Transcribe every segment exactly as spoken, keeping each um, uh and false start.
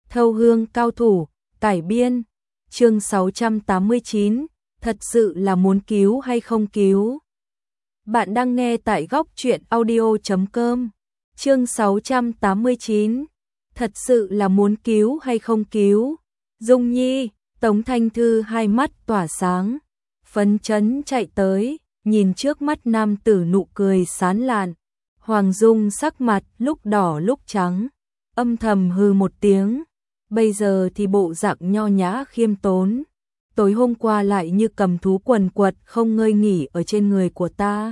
Thâu hương cao thủ, cải biên, chương sáu trăm tám mươi chín, thật sự là muốn cứu hay không cứu. Bạn đang nghe tại góc truyện audio chấm com, chương sáu trăm tám mươi chín, thật sự là muốn cứu hay không cứu. Dung Nhi, Tống Thanh Thư hai mắt tỏa sáng, phấn chấn chạy tới, nhìn trước mắt nam tử nụ cười sán lạn. Hoàng Dung sắc mặt lúc đỏ lúc trắng, âm thầm hừ một tiếng, bây giờ thì bộ dạng nho nhã khiêm tốn, tối hôm qua lại như cầm thú quần quật không ngơi nghỉ ở trên người của ta.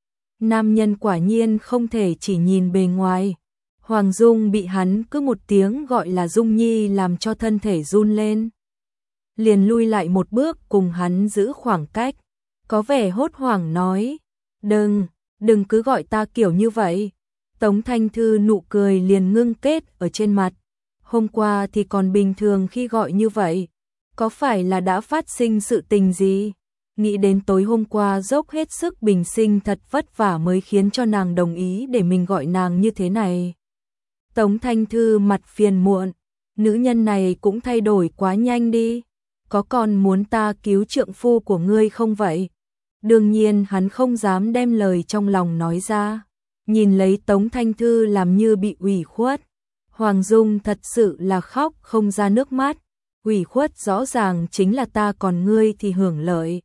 Nam nhân quả nhiên không thể chỉ nhìn bề ngoài. Hoàng Dung bị hắn cứ một tiếng gọi là Dung Nhi làm cho thân thể run lên, liền lui lại một bước cùng hắn giữ khoảng cách, có vẻ hốt hoảng nói, đừng, đừng cứ gọi ta kiểu như vậy. Tống Thanh Thư nụ cười liền ngưng kết ở trên mặt, hôm qua thì còn bình thường khi gọi như vậy, có phải là đã phát sinh sự tình gì? Nghĩ đến tối hôm qua dốc hết sức bình sinh thật vất vả mới khiến cho nàng đồng ý để mình gọi nàng như thế này. Tống Thanh Thư mặt phiền muộn, nữ nhân này cũng thay đổi quá nhanh đi, có còn muốn ta cứu trượng phu của ngươi không vậy? Đương nhiên hắn không dám đem lời trong lòng nói ra, nhìn lấy Tống Thanh Thư làm như bị ủy khuất. Hoàng Dung thật sự là khóc không ra nước mắt, ủy khuất rõ ràng chính là ta còn ngươi thì hưởng lợi.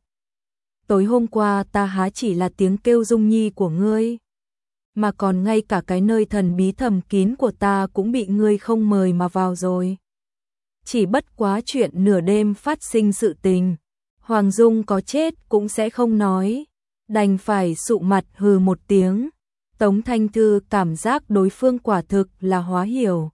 Tối hôm qua ta há chỉ là tiếng kêu Dung Nhi của ngươi, mà còn ngay cả cái nơi thần bí thầm kín của ta cũng bị ngươi không mời mà vào rồi. Chỉ bất quá chuyện nửa đêm phát sinh sự tình, Hoàng Dung có chết cũng sẽ không nói, đành phải sụ mặt hừ một tiếng. Tống Thanh Thư cảm giác đối phương quả thực là hóa hiểu.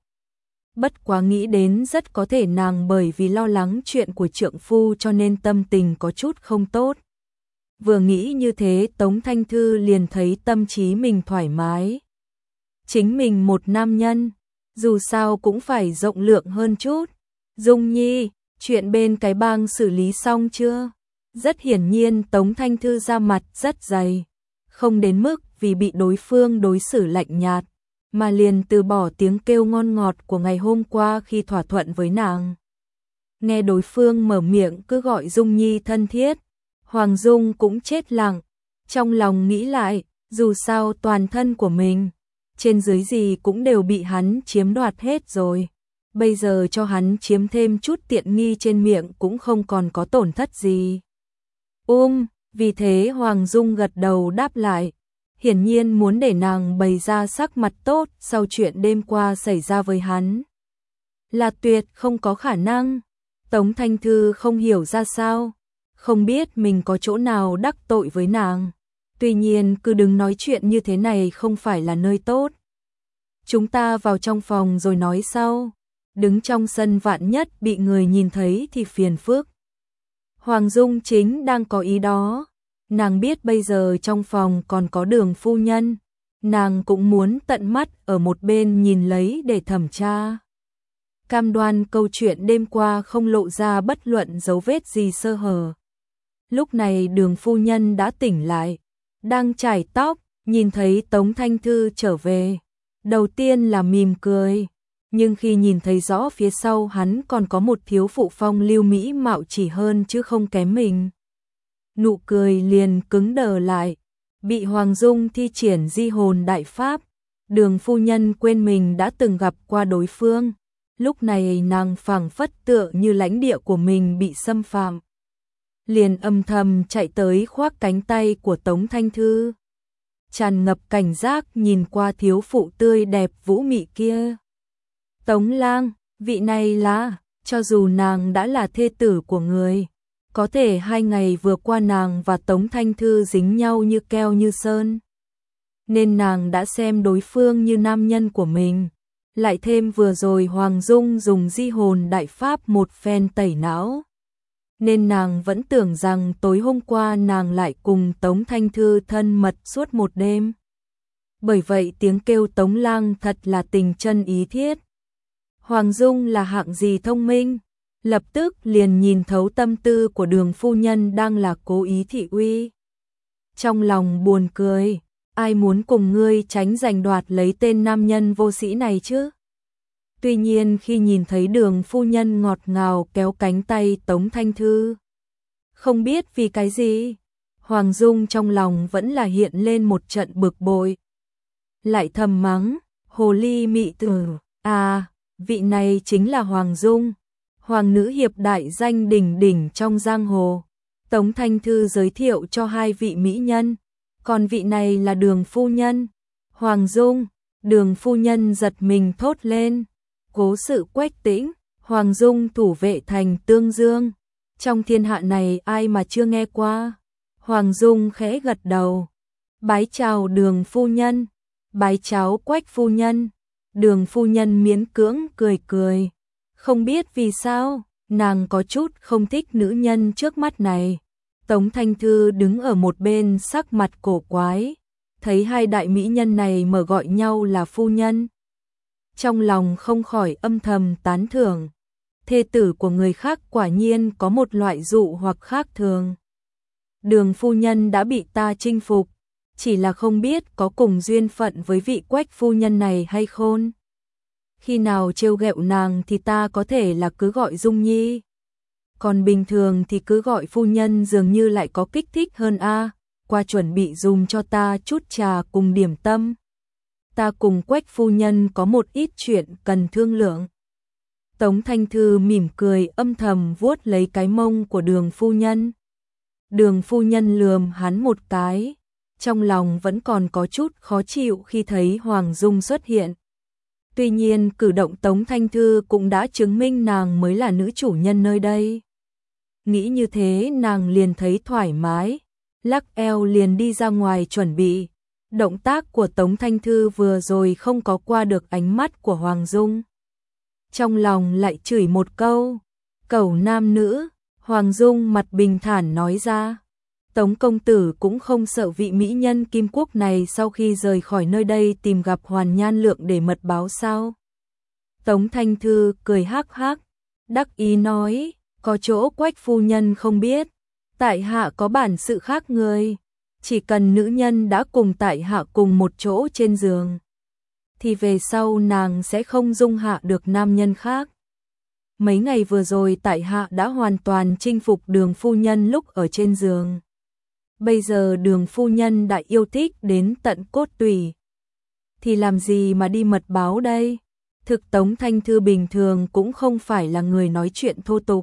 Bất quá nghĩ đến rất có thể nàng bởi vì lo lắng chuyện của trượng phu cho nên tâm tình có chút không tốt. Vừa nghĩ như thế Tống Thanh Thư liền thấy tâm trí mình thoải mái. Chính mình một nam nhân, dù sao cũng phải rộng lượng hơn chút. Dung Nhi, chuyện bên cái bang xử lý xong chưa? Rất hiển nhiên Tống Thanh Thư ra mặt rất dày, không đến mức vì bị đối phương đối xử lạnh nhạt, mà liền từ bỏ tiếng kêu ngon ngọt của ngày hôm qua khi thỏa thuận với nàng. Nghe đối phương mở miệng cứ gọi Dung Nhi thân thiết, Hoàng Dung cũng chết lặng, trong lòng nghĩ lại, dù sao toàn thân của mình, trên dưới gì cũng đều bị hắn chiếm đoạt hết rồi. Bây giờ cho hắn chiếm thêm chút tiện nghi trên miệng cũng không còn có tổn thất gì. Um, vì thế Hoàng Dung gật đầu đáp lại, hiển nhiên muốn để nàng bày ra sắc mặt tốt sau chuyện đêm qua xảy ra với hắn. Là tuyệt không có khả năng. Tống Thanh Thư không hiểu ra sao, không biết mình có chỗ nào đắc tội với nàng. Tuy nhiên cứ đừng nói chuyện như thế này không phải là nơi tốt. Chúng ta vào trong phòng rồi nói sau. Đứng trong sân vạn nhất bị người nhìn thấy thì phiền phức. Hoàng Dung chính đang có ý đó. Nàng biết bây giờ trong phòng còn có Đường phu nhân, nàng cũng muốn tận mắt ở một bên nhìn lấy để thẩm tra. Cam đoan câu chuyện đêm qua không lộ ra bất luận dấu vết gì sơ hở. Lúc này Đường phu nhân đã tỉnh lại, đang chải tóc, nhìn thấy Tống Thanh Thư trở về. Đầu tiên là mỉm cười, nhưng khi nhìn thấy rõ phía sau hắn còn có một thiếu phụ phong lưu mỹ mạo chỉ hơn chứ không kém mình, nụ cười liền cứng đờ lại. Bị Hoàng Dung thi triển di hồn đại pháp, Đường phu nhân quên mình đã từng gặp qua đối phương. Lúc này nàng phảng phất tựa như lãnh địa của mình bị xâm phạm, liền âm thầm chạy tới khoác cánh tay của Tống Thanh Thư, tràn ngập cảnh giác nhìn qua thiếu phụ tươi đẹp vũ mị kia. Tống lang, vị này là, cho dù nàng đã là thê tử của người, có thể hai ngày vừa qua nàng và Tống Thanh Thư dính nhau như keo như sơn, nên nàng đã xem đối phương như nam nhân của mình. Lại thêm vừa rồi Hoàng Dung dùng di hồn đại pháp một phen tẩy não, nên nàng vẫn tưởng rằng tối hôm qua nàng lại cùng Tống Thanh Thư thân mật suốt một đêm. Bởi vậy tiếng kêu Tống lang thật là tình chân ý thiết. Hoàng Dung là hạng gì thông minh, lập tức liền nhìn thấu tâm tư của Đường phu nhân đang là cố ý thị uy. Trong lòng buồn cười, ai muốn cùng ngươi tránh giành đoạt lấy tên nam nhân vô sĩ này chứ? Tuy nhiên khi nhìn thấy Đường phu nhân ngọt ngào kéo cánh tay Tống Thanh Thư, không biết vì cái gì, Hoàng Dung trong lòng vẫn là hiện lên một trận bực bội. Lại thầm mắng, hồ ly mị tử, à, vị này chính là Hoàng Dung, hoàng nữ hiệp đại danh đỉnh đỉnh trong giang hồ. Tống Thanh Thư giới thiệu cho hai vị mỹ nhân, còn vị này là Đường phu nhân. Hoàng Dung, Đường phu nhân giật mình thốt lên. Cố sự Quách Tĩnh, Hoàng Dung thủ vệ thành Tương Dương. Trong thiên hạ này ai mà chưa nghe qua? Hoàng Dung khẽ gật đầu. Bái chào Đường phu nhân, bái cháu Quách phu nhân. Đường phu nhân miễn cưỡng cười cười. Không biết vì sao, nàng có chút không thích nữ nhân trước mắt này. Tống Thanh Thư đứng ở một bên sắc mặt cổ quái, thấy hai đại mỹ nhân này mở gọi nhau là phu nhân. Trong lòng không khỏi âm thầm tán thưởng, thê tử của người khác quả nhiên có một loại dụ hoặc khác thường. Đường phu nhân đã bị ta chinh phục, chỉ là không biết có cùng duyên phận với vị Quách phu nhân này hay không. Khi nào trêu ghẹo nàng thì ta có thể là cứ gọi Dung Nhi, còn bình thường thì cứ gọi phu nhân dường như lại có kích thích hơn a. Qua chuẩn bị dùng cho ta chút trà cùng điểm tâm. Ta cùng Quách phu nhân có một ít chuyện cần thương lượng. Tống Thanh Thư mỉm cười âm thầm vuốt lấy cái mông của Đường phu nhân. Đường phu nhân lườm hắn một cái, trong lòng vẫn còn có chút khó chịu khi thấy Hoàng Dung xuất hiện. Tuy nhiên cử động Tống Thanh Thư cũng đã chứng minh nàng mới là nữ chủ nhân nơi đây. Nghĩ như thế nàng liền thấy thoải mái, lắc eo liền đi ra ngoài chuẩn bị. Động tác của Tống Thanh Thư vừa rồi không có qua được ánh mắt của Hoàng Dung. Trong lòng lại chửi một câu, cẩu nam nữ. Hoàng Dung mặt bình thản nói ra, Tống công tử cũng không sợ vị mỹ nhân Kim Quốc này sau khi rời khỏi nơi đây tìm gặp Hoàn Nhan Lượng để mật báo sao? Tống Thanh Thư cười hắc hắc, đắc ý nói, có chỗ Quách phu nhân không biết, tại hạ có bản sự khác người, chỉ cần nữ nhân đã cùng tại hạ cùng một chỗ trên giường, thì về sau nàng sẽ không dung hạ được nam nhân khác. Mấy ngày vừa rồi tại hạ đã hoàn toàn chinh phục Đường phu nhân lúc ở trên giường. Bây giờ Đường phu nhân đã yêu thích đến tận cốt tủy, thì làm gì mà đi mật báo đây? Thực Tống Thanh Thư bình thường cũng không phải là người nói chuyện thô tục.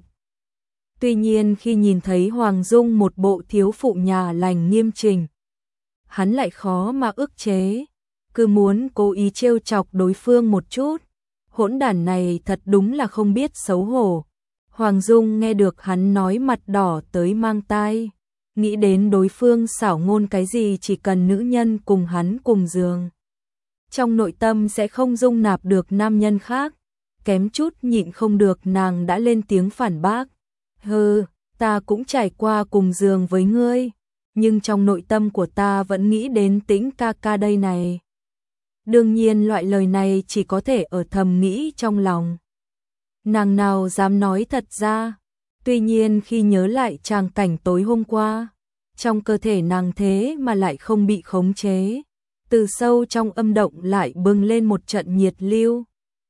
Tuy nhiên khi nhìn thấy Hoàng Dung một bộ thiếu phụ nhà lành nghiêm chỉnh, hắn lại khó mà ức chế, cứ muốn cố ý trêu chọc đối phương một chút. Hỗn đản này thật đúng là không biết xấu hổ. Hoàng Dung nghe được hắn nói mặt đỏ tới mang tai, nghĩ đến đối phương xảo ngôn cái gì chỉ cần nữ nhân cùng hắn cùng giường, trong nội tâm sẽ không dung nạp được nam nhân khác. Kém chút nhịn không được nàng đã lên tiếng phản bác. Hừ, ta cũng trải qua cùng giường với ngươi, nhưng trong nội tâm của ta vẫn nghĩ đến Tĩnh ca ca đây này. Đương nhiên loại lời này chỉ có thể ở thầm nghĩ trong lòng. Nàng nào dám nói thật ra. Tuy nhiên khi nhớ lại tràng cảnh tối hôm qua, trong cơ thể nàng thế mà lại không bị khống chế. Từ sâu trong âm động lại bừng lên một trận nhiệt lưu.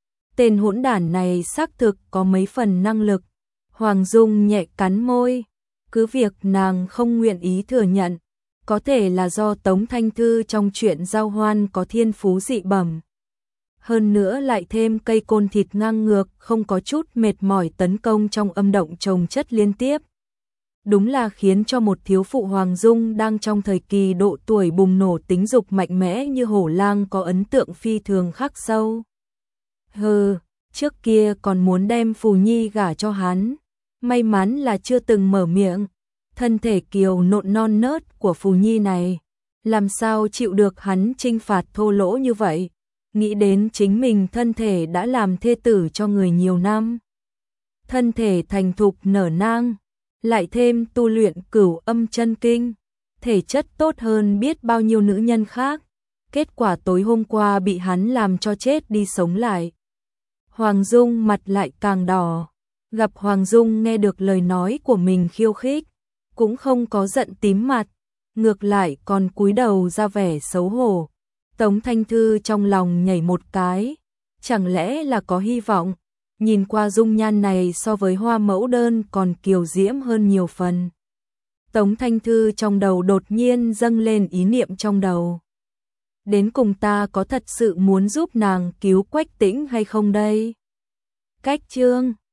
Tên hỗn đản này xác thực có mấy phần năng lực. Hoàng Dung nhẹ cắn môi, cứ việc nàng không nguyện ý thừa nhận, có thể là do Tống Thanh Thư trong chuyện giao hoan có thiên phú dị bẩm. Hơn nữa lại thêm cây côn thịt ngang ngược không có chút mệt mỏi tấn công trong âm động chồng chất liên tiếp. Đúng là khiến cho một thiếu phụ Hoàng Dung đang trong thời kỳ độ tuổi bùng nổ tính dục mạnh mẽ như hổ lang có ấn tượng phi thường khắc sâu. Hừ, trước kia còn muốn đem Phù Nhi gả cho hắn, may mắn là chưa từng mở miệng. Thân thể kiều nộn non nớt của Phù Nhi này, làm sao chịu được hắn trinh phạt thô lỗ như vậy. Nghĩ đến chính mình thân thể đã làm thê tử cho người nhiều năm, thân thể thành thục nở nang, lại thêm tu luyện cửu âm chân kinh, thể chất tốt hơn biết bao nhiêu nữ nhân khác. Kết quả tối hôm qua bị hắn làm cho chết đi sống lại. Hoàng Dung mặt lại càng đỏ, gặp Hoàng Dung nghe được lời nói của mình khiêu khích, cũng không có giận tím mặt, ngược lại còn cúi đầu ra vẻ xấu hổ. Tống Thanh Thư trong lòng nhảy một cái, chẳng lẽ là có hy vọng, nhìn qua dung nhan này so với hoa mẫu đơn còn kiều diễm hơn nhiều phần. Tống Thanh Thư trong đầu đột nhiên dâng lên ý niệm trong đầu. Đến cùng ta có thật sự muốn giúp nàng cứu Quách Tĩnh hay không đây? Cách chương